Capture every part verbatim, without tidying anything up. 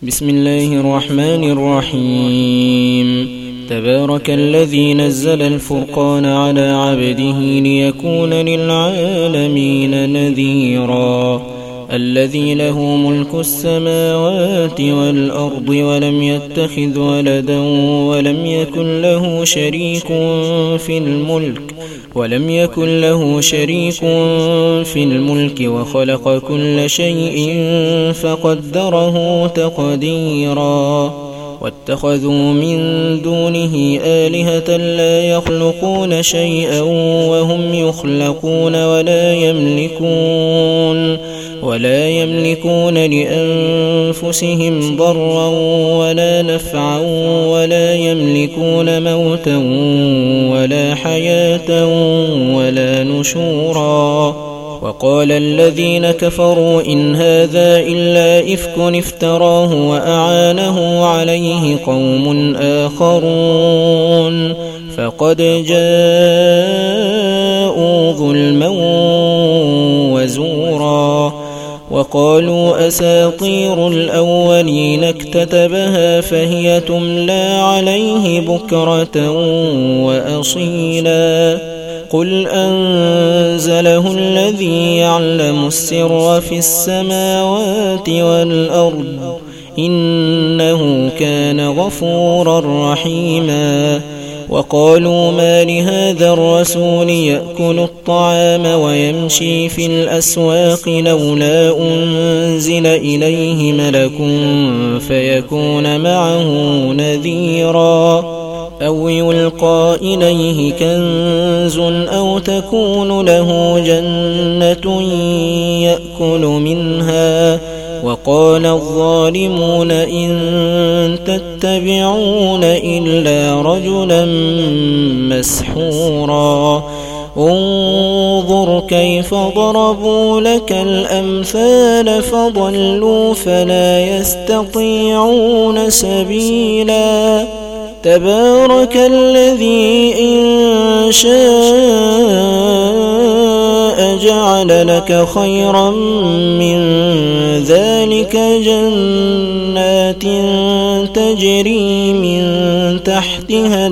بسم الله الرحمن الرحيم. تبارك الذي نزل الفرقان على عبده ليكون للعالمين نذيرا. الذي له ملك السماوات والأرض ولم يتخذ ولدا ولم يكن له شريك في الملك ولم يكن له شريك في الملك وخلق كل شيء فقدره تقديرا. واتخذوا من دونه آلهة لا يخلقون شيئا وهم يخلقون ولا يملكون ولا يملكون لأنفسهم ضرا ولا نفعا ولا يملكون موتا ولا حياة ولا نشورا. وقال الذين كفروا إن هذا إلا إفك افتراه وأعانه عليه قوم آخرون فقد جاءوا ظلما وزورا. وقالوا أساطير الأولين اكتتبها فهي تملى عليه بكرة وأصيلا. قل أنزله الذي يعلم السر في السماوات والأرض إنه كان غفورا رحيما. وقالوا ما لهذا الرسول يأكل الطعام ويمشي في الأسواق لولا أنزل إليه ملك فيكون معه نذيرا أو يلقى إليه كنز أو تكون له جنة يأكل منها. وقال الظالمون إن تتبعون إلا رجلا مسحورا. انظر كيف ضربوا لك الأمثال فضلوا فلا يستطيعون سبيلا. تبارك الذي إن شاء جعل لك خيرا من ذلك جنات تجري من تحتها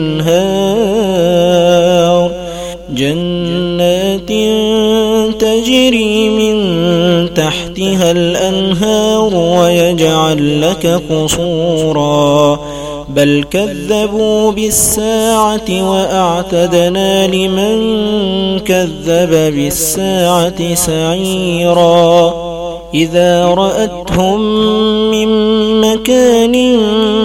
الأنهار جنات تجري من تحتها الأنهار ويجعل لك قصورا. بل كذبوا بالساعة وأعتدنا لمن كذب بالساعة سعيرا. إذا رأتهم من مكان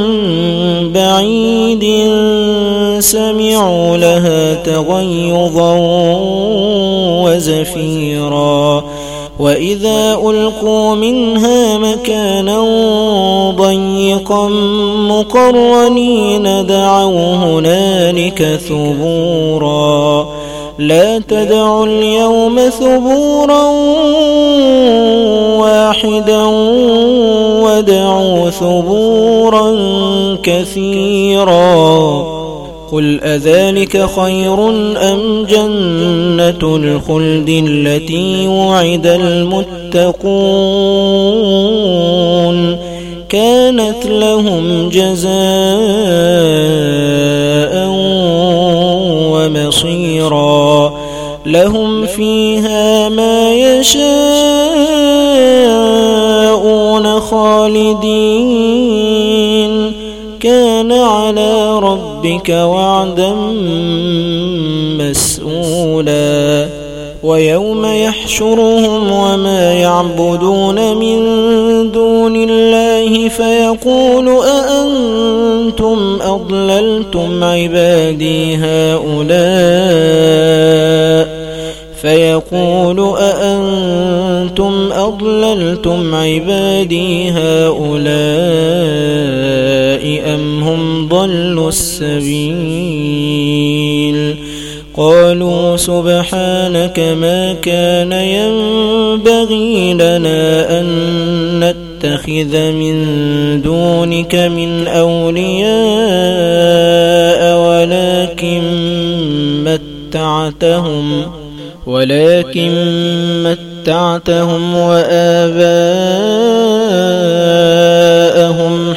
بعيد سمعوا لها تغيظا وزفيرا. وإذا ألقوا منها مكانا ضيقا مقرنين دعوا هنالك ثبورا. لا تدعوا اليوم ثبورا واحدا ودعوا ثبورا كثيرا. قل أذلك خير أم جنة الخلد التي وعد المتقون كانت لهم جزاء ومصيرا. لهم فيها ما يشاءون خالدين كان على ربك وعدا مسؤولا. ويوم يحشرهم وما يعبدون من دون الله فيقول أأنتم أضللتم عبادي هؤلاء فيقول أأنتم أضللتم عبادي هؤلاء أم هم ضلوا السبيل. قالوا سبحانك ما كان ينبغي لنا أن نتخذ من دونك من أولياء ولكن متعتهم ولكن متعتهم وآباءهم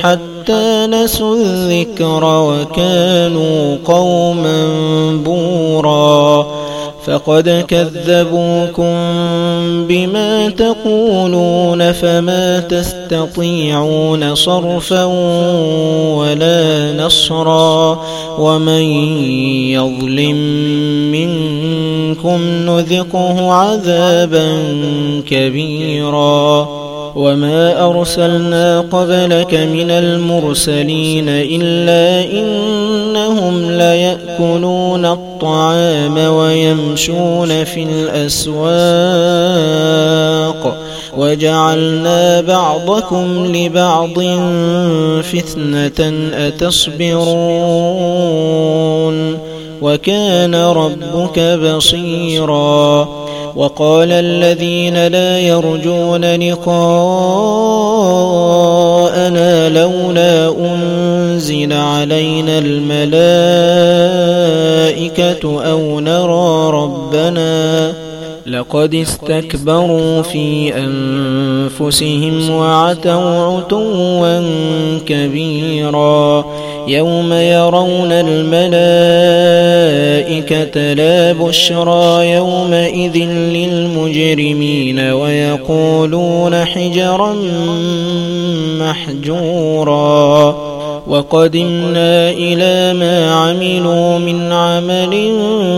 حتى نسوا الذكر وكانوا قوما بورا فقد كذبوكم بما تقولون فما تستطيعون صرفا ولا نصرا ومن يظلم منكم نذقه عذابا كبيرا وما أرسلنا قبلك من المرسلين إلا إنهم ليأكلون الطعام ويمشون في الأسواق وجعلنا بعضكم لبعض فتنة أتصبرون وكان ربك بصيرا وقال الذين لا يرجون لقاءنا لولا أنزل علينا الملائكة أو نرى ربنا لقد استكبروا في أنفسهم وعتوا عتوا كبيرا يوم يرون الملائكة لا بشرى يومئذ للمجرمين ويقولون حجرا محجورا وقدمنا إلى ما عملوا من عمل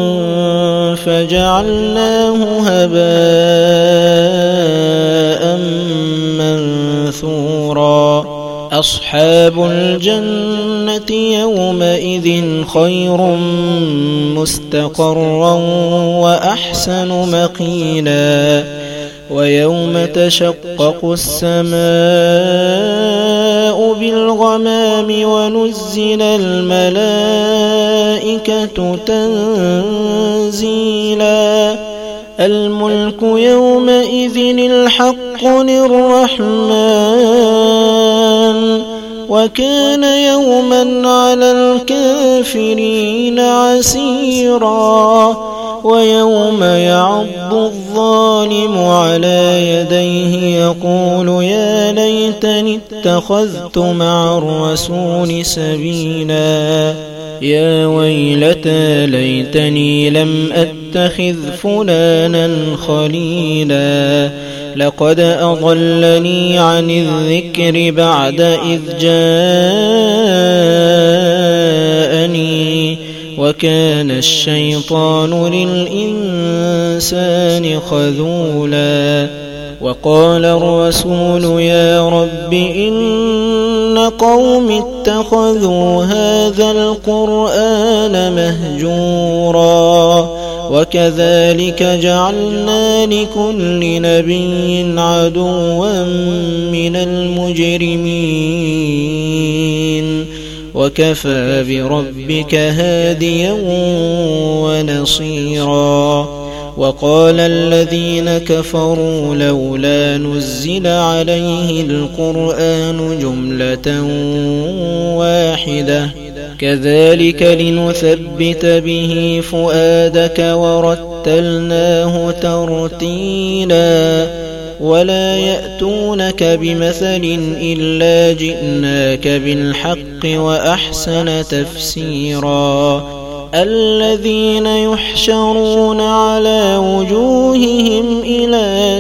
فجعلناه هباء منثورا أصحاب الجنة يومئذ خير مستقرا وأحسن مقيلا ويوم تشقق السماء بالغمام ونزل الملائكة تنزيلا الملك يومئذ الحق للرحمن وكان يوما على الكافرين عسيرا ويوم يعض الظالم على يديه يقول يا ليتني اتخذت مع الرسول سبيلا يا ويلتى ليتني لم أتخذ فلانا خليلا لقد أضلني عن الذكر بعد إذ جاءني وكان الشيطان للإنسان خذولا وقال الرسول يا رب إن قوم اتخذوا هذا القرآن مهجورا وكذلك جعلنا لكل نبي عدوا من المجرمين وكفى بربك هاديا ونصيرا وقال الذين كفروا لولا نزل عليه القرآن جملة واحدة كذلك لنثبت به فؤادك ورتلناه ترتيلا ولا يأتونك بمثل إلا جئناك بالحق وأحسن تفسيرا الذين يحشرون على وجوههم إلى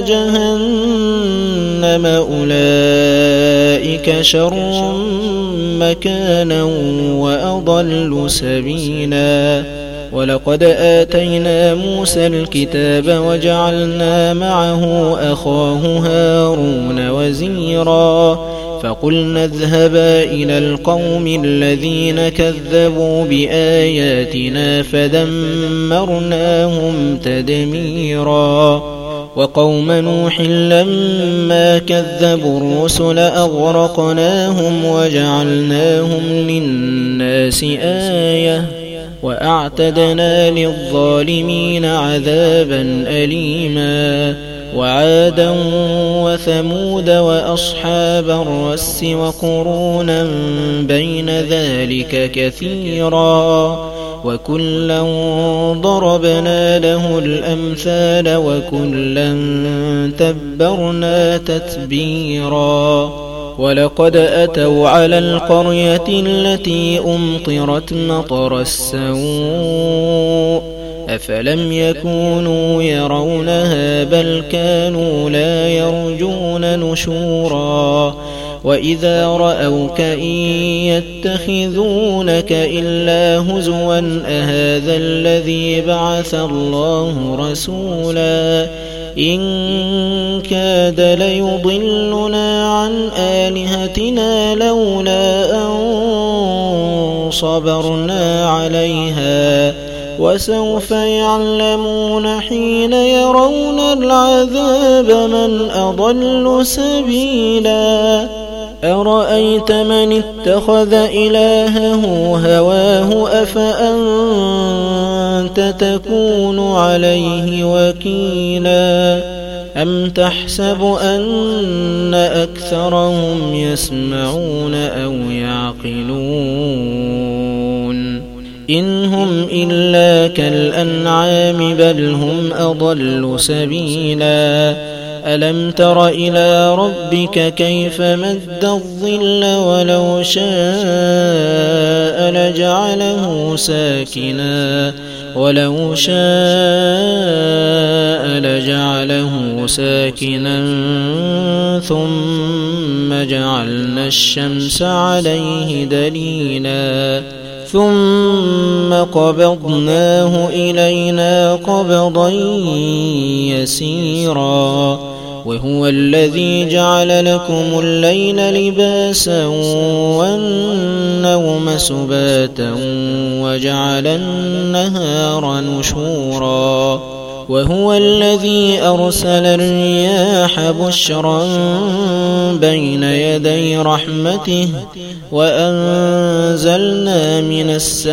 جهنم أولئك شر مكانا وأضل سبيلا ولقد آتينا موسى الكتاب وجعلنا معه أخاه هارون وزيرا فقلنا اذهبا إلى القوم الذين كذبوا بآياتنا فدمرناهم تدميرا وقوم نوح لما كذبوا الرسل أغرقناهم وجعلناهم للناس آية وأعتدنا للظالمين عذابا أليما وعادا وثمود وأصحاب الرس وقرونا بين ذلك كثيرا وكلا ضربنا له الأمثال وكلا تبرنا تتبيرا ولقد أتوا على القرية التي أمطرت مطر السوء أفلم يكونوا يرونها بل كانوا لا يرجون نشورا وإذا رأوك إن يتخذونك إلا هزوا أهذا الذي بعث الله رسولا إن كاد ليضلنا عن آلهتنا لولا أن صبرنا عليها وسوف يعلمون حين يرون العذاب من أضل سبيلا أرأيت من اتخذ إلهه هواه أفأنت تكون عليه وكيلا أم تحسب أن أكثرهم يسمعون أو يعقلون إن هم إلا كالأنعام بل هم أضل سبيلا ألم تر إلى ربك كيف مد الظل ولو شاء لجعله ساكنا ولو شاء لجعله ساكنا ثم جعلنا الشمس عليه دليلا ثم قبضناه إلينا قبضا يسيرا وهو الذي جعل لكم الليل لباسا والنوم سباتا وجعل النهار نشورا وهو الذي أرسل الرياح بشرا بين يدي رحمته وأنزلنا من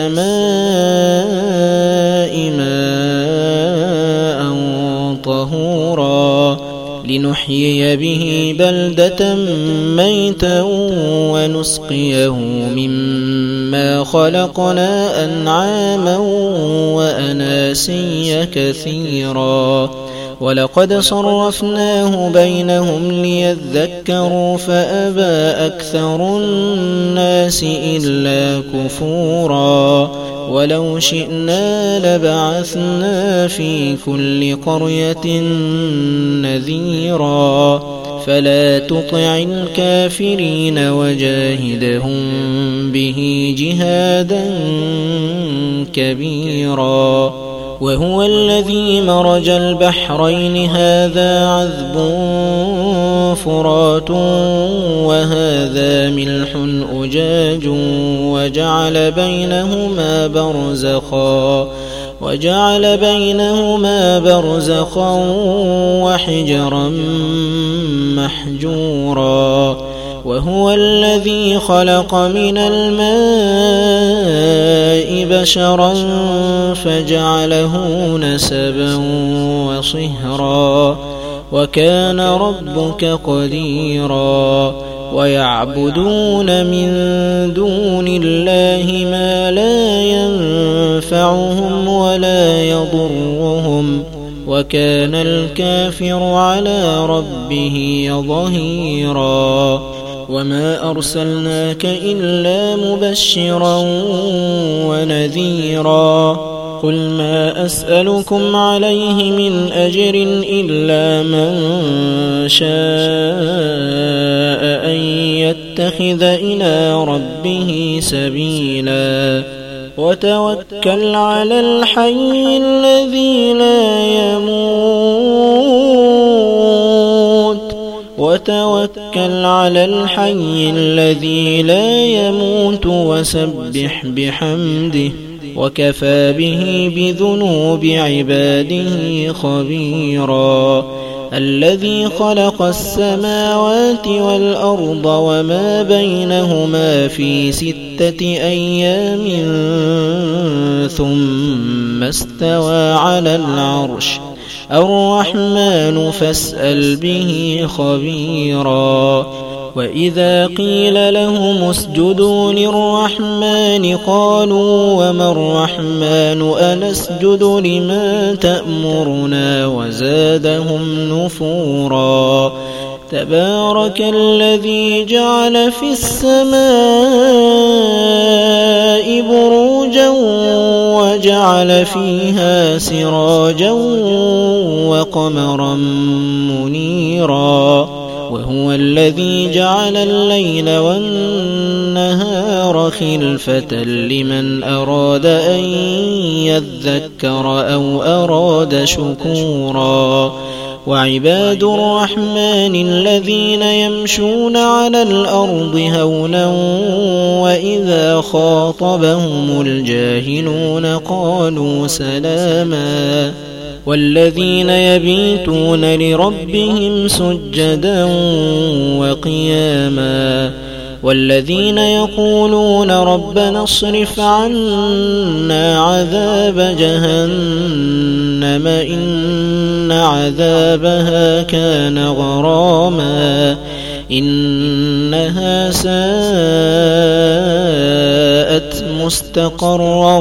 السماء ماء طهورا لنحيي به بلدة ميتا ونسقيه مما خلقنا أنعاما وأناسيا كثيرا ولقد صرفناه بينهم ليذكروا فأبى أكثر الناس إلا كفورا ولو شئنا لبعثنا في كل قرية نذيرا فلا تطع الكافرين وجاهدهم به جهادا كبيرا وهو الذي مرج البحرين هذا عذب فرات وهذا ملح أجاج وجعل بينهما برزخا وجعل بينهما برزخا وحجرا محجورا وهو الذي خلق من الماء بشرا فجعله نسبا وصهرا وكان ربك قديرا ويعبدون من دون الله ما لا ينفعهم ولا يضرهم وكان الكافر على ربه ظهيرا وما أرسلناك إلا مبشرا ونذيرا قل ما أسألكم عليه من أجر إلا من شاء أن يتخذ إلى ربه سبيلا وتوكل على الحي الذي لا يموت وتوكل على الحي الذي لا يموت وسبح بحمده وكفى به بذنوب عباده خبيرا الذي خلق السماوات والأرض وما بينهما في ستة أيام ثم استوى على العرش الرحمن فاسأل به خبيرا وإذا قيل لهم اسجدوا للرحمن قالوا وما الرحمن أنسجد لما تأمرنا وزادهم نفورا تبارك الذي جعل في السماء بروجا وجعل فيها سراجا وقمرا منيرا وهو الذي جعل الليل والنهار خلفة لمن أراد أن يذكر أو أراد شكورا وعباد الرحمن الذين يمشون على الأرض هونا وإذا خاطبهم الجاهلون قالوا سلاما والذين يبيتون لربهم سجدا وقياما والذين يقولون ربنا اصرف عنا عذاب جهنم إن عذابها كان غراما إنها ساءت مستقرا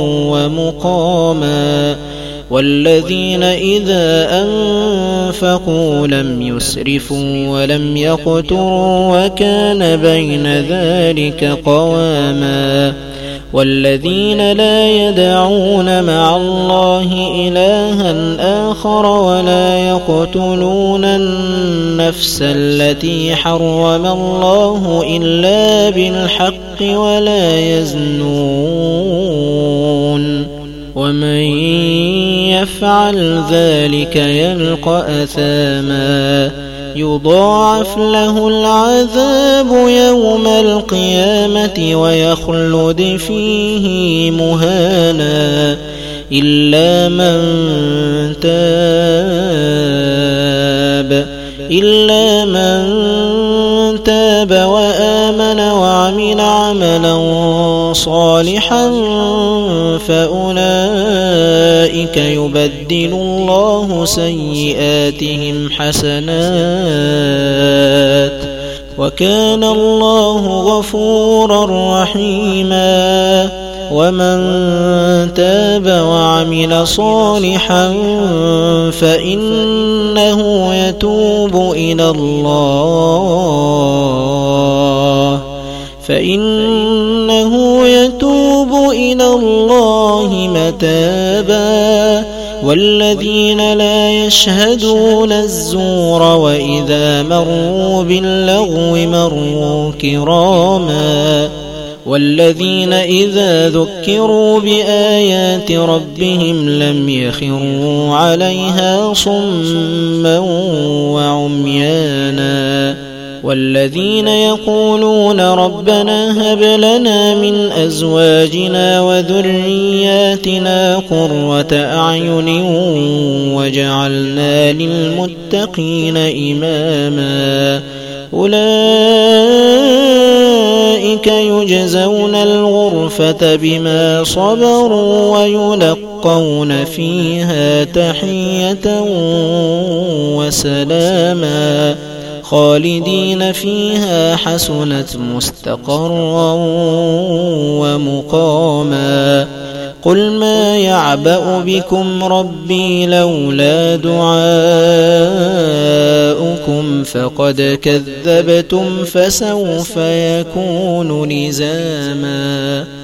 ومقاما والذين إذا أنفقوا لم يسرفوا ولم يقتروا وكان بين ذلك قواما والذين لا يدعون مع الله إلها آخر ولا يقتلون النفس التي حرم الله إلا بالحق ولا يزنون ومن يفعل ذلك يلقى أثاما يضاعف له العذاب يوم القيامة ويخلد فيه مهانا إلا من تاب إلا من تاب وآمن وعمل عملا صالحا فأولئك يبدل الله سيئاتهم حسنات وكان الله غفورا رحيما ومن تاب وعمل صالحا فإنه يتوب إلى الله فإنه يتوب إلى الله متابا والذين لا يشهدون الزور وإذا مروا باللغو مروا كراما والذين إذا ذكروا بآيات ربهم لم يخروا عليها صما وعميانا والذين يقولون ربنا هب لنا من أزواجنا وذرياتنا قرة أعين وجعلنا للمتقين إماما أولئك يجزون الغرفة بما صبروا ويلقون فيها تحية وسلاما خالدين فيها حسنت مستقرا ومقاما قل ما يعبأ بكم ربي لولا دعاؤكم فقد كذبتم فسوف يكون لزاما